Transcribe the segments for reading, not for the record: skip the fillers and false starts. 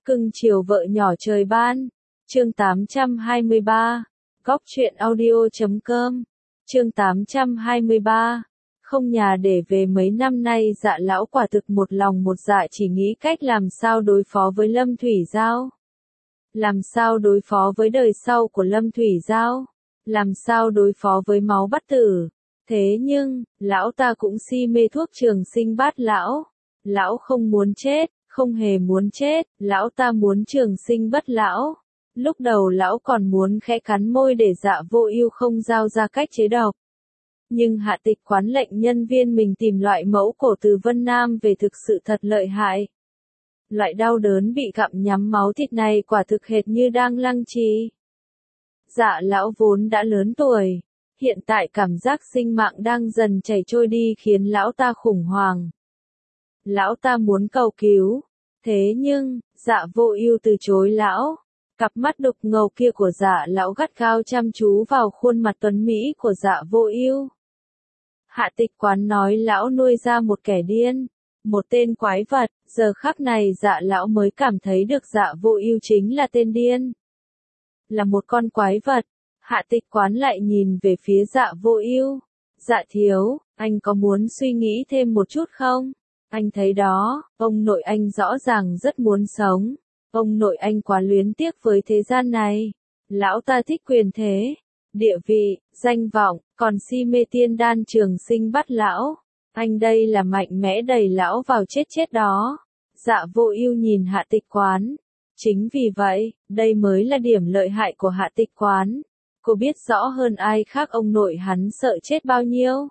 Cưng chiều vợ nhỏ trời ban. Chương 823. Góc truyện audio.com. Chương 823. Không nhà để về mấy năm nay Dạ lão quả thực một lòng một dạ chỉ nghĩ cách làm sao đối phó với Lâm Thủy Giao. Làm sao đối phó với đời sau của Lâm Thủy Giao. Làm sao đối phó với máu bắt tử. Thế nhưng, lão ta cũng si mê thuốc trường sinh bát lão. Lão không muốn chết, không hề muốn chết, lão ta muốn trường sinh bất lão. Lúc đầu lão còn muốn khẽ cắn môi để Dạ Vô Ưu không giao ra cách chế độc. Nhưng Hạ Tịch Quán lệnh nhân viên mình tìm loại mẫu cổ từ Vân Nam về thực sự thật lợi hại. Loại đau đớn bị gặm nhắm máu thịt này quả thực hệt như đang lăng trì. Dạ lão vốn đã lớn tuổi, hiện tại cảm giác sinh mạng đang dần chảy trôi đi khiến lão ta khủng hoảng. Lão ta muốn cầu cứu, thế nhưng, Dạ Vô Ưu từ chối lão. Cặp mắt đục ngầu kia của Dạ lão gắt gao chăm chú vào khuôn mặt tuấn mỹ của Dạ Vô Ưu. Hạ Tịch Quán nói lão nuôi ra một kẻ điên, một tên quái vật, giờ khắc này Dạ lão mới cảm thấy được Dạ Vô Ưu chính là tên điên. Là một con quái vật. Hạ Tịch Quán lại nhìn về phía Dạ Vô Ưu. Dạ thiếu, anh có muốn suy nghĩ thêm một chút không? Anh thấy đó, ông nội anh rõ ràng rất muốn sống. Ông nội anh quá luyến tiếc với thế gian này. Lão ta thích quyền thế, địa vị, danh vọng, còn si mê tiên đan trường sinh bắt lão. Anh đây là mạnh mẽ đẩy lão vào chết đó. Dạ Vô Ưu nhìn Hạ Tịch Quán. Chính vì vậy, đây mới là điểm lợi hại của Hạ Tịch Quán. Cô biết rõ hơn ai khác ông nội hắn sợ chết bao nhiêu.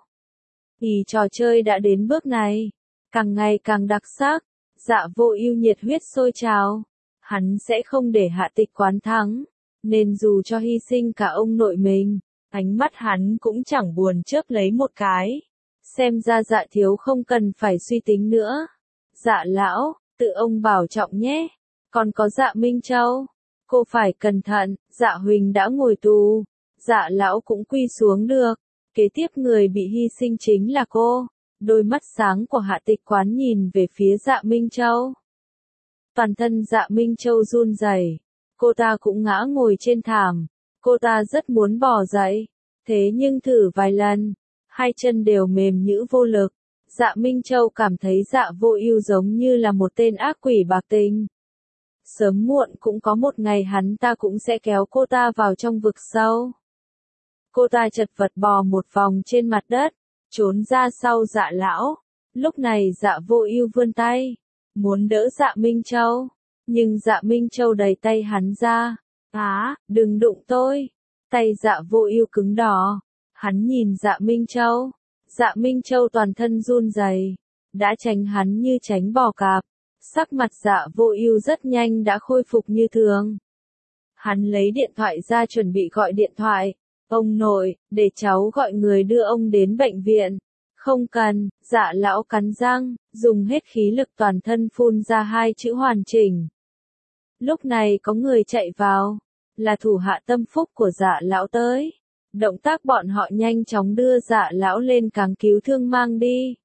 Trò chơi đã đến bước này, càng ngày càng đặc sắc. Dạ Vô Ưu nhiệt huyết sôi trào. Hắn sẽ không để Hạ Tịch Quán thắng, nên dù cho hy sinh cả ông nội mình, ánh mắt hắn cũng chẳng buồn chớp lấy một cái. Xem ra Dạ thiếu không cần phải suy tính nữa. Dạ lão, tự ông bảo trọng nhé. Còn có Dạ Minh Châu, cô phải cẩn thận. Dạ Huỳnh đã ngồi tù, Dạ lão cũng quy xuống được. Kế tiếp người bị hy sinh chính là cô. Đôi mắt sáng của Hạ Tịch Quán nhìn về phía Dạ Minh Châu. Toàn thân Dạ Minh Châu run rẩy. Cô ta cũng ngã ngồi trên thảm. Cô ta rất muốn bò dậy, thế nhưng thử vài lần, hai chân đều mềm nhũn vô lực. Dạ Minh Châu cảm thấy Dạ Vô Ưu giống như là một tên ác quỷ bạc tình. Sớm muộn cũng có một ngày hắn ta cũng sẽ kéo cô ta vào trong vực sâu. Cô ta chật vật bò một vòng trên mặt đất, trốn ra sau Dạ lão. Lúc này Dạ Vô Ưu vươn tay, muốn đỡ Dạ Minh Châu, nhưng Dạ Minh Châu đẩy tay hắn ra. Đừng đụng tôi. Tay Dạ Vô Ưu cứng đỏ. Hắn nhìn Dạ Minh Châu. Dạ Minh Châu toàn thân run rẩy, đã tránh hắn như tránh bò cạp. Sắc mặt Dạ Vô Ưu rất nhanh đã khôi phục như thường. Hắn lấy điện thoại ra chuẩn bị gọi điện thoại. Ông nội, để cháu gọi người đưa ông đến bệnh viện. Không cần. Dạ lão cắn răng, dùng hết khí lực toàn thân phun ra hai chữ hoàn chỉnh. Lúc này có người chạy vào, là thủ hạ tâm phúc của Dạ lão tới. Động tác bọn họ nhanh chóng đưa Dạ lão lên cáng cứu thương mang đi.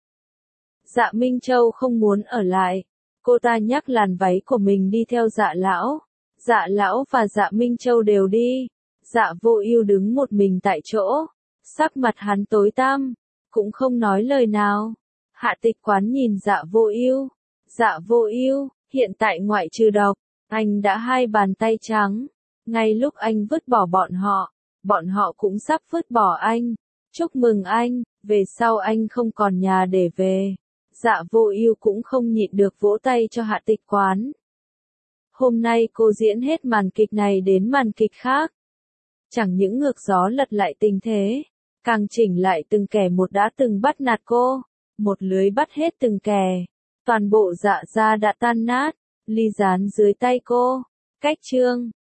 Dạ Minh Châu không muốn ở lại. Cô ta nhắc làn váy của mình đi theo Dạ lão. Dạ lão và Dạ Minh Châu đều đi. Dạ Vô Ưu đứng một mình tại chỗ. Sắc mặt hắn tối tăm, cũng không nói lời nào. Hạ Tịch Quán nhìn Dạ Vô Ưu. Dạ Vô Ưu, hiện tại ngoại trừ độc, anh đã hai bàn tay trắng. Ngay lúc anh vứt bỏ bọn họ cũng sắp vứt bỏ anh. Chúc mừng anh, về sau anh không còn nhà để về. Dạ Vô Ưu cũng không nhịn được vỗ tay cho Hạ Tịch Quán. Hôm nay cô diễn hết màn kịch này đến màn kịch khác. Chẳng những ngược gió lật lại tình thế, càng chỉnh lại từng kẻ một đã từng bắt nạt cô. Một lưới bắt hết từng kẻ. Toàn bộ Dạ gia đã tan nát, ly gián dưới tay cô. Cách chương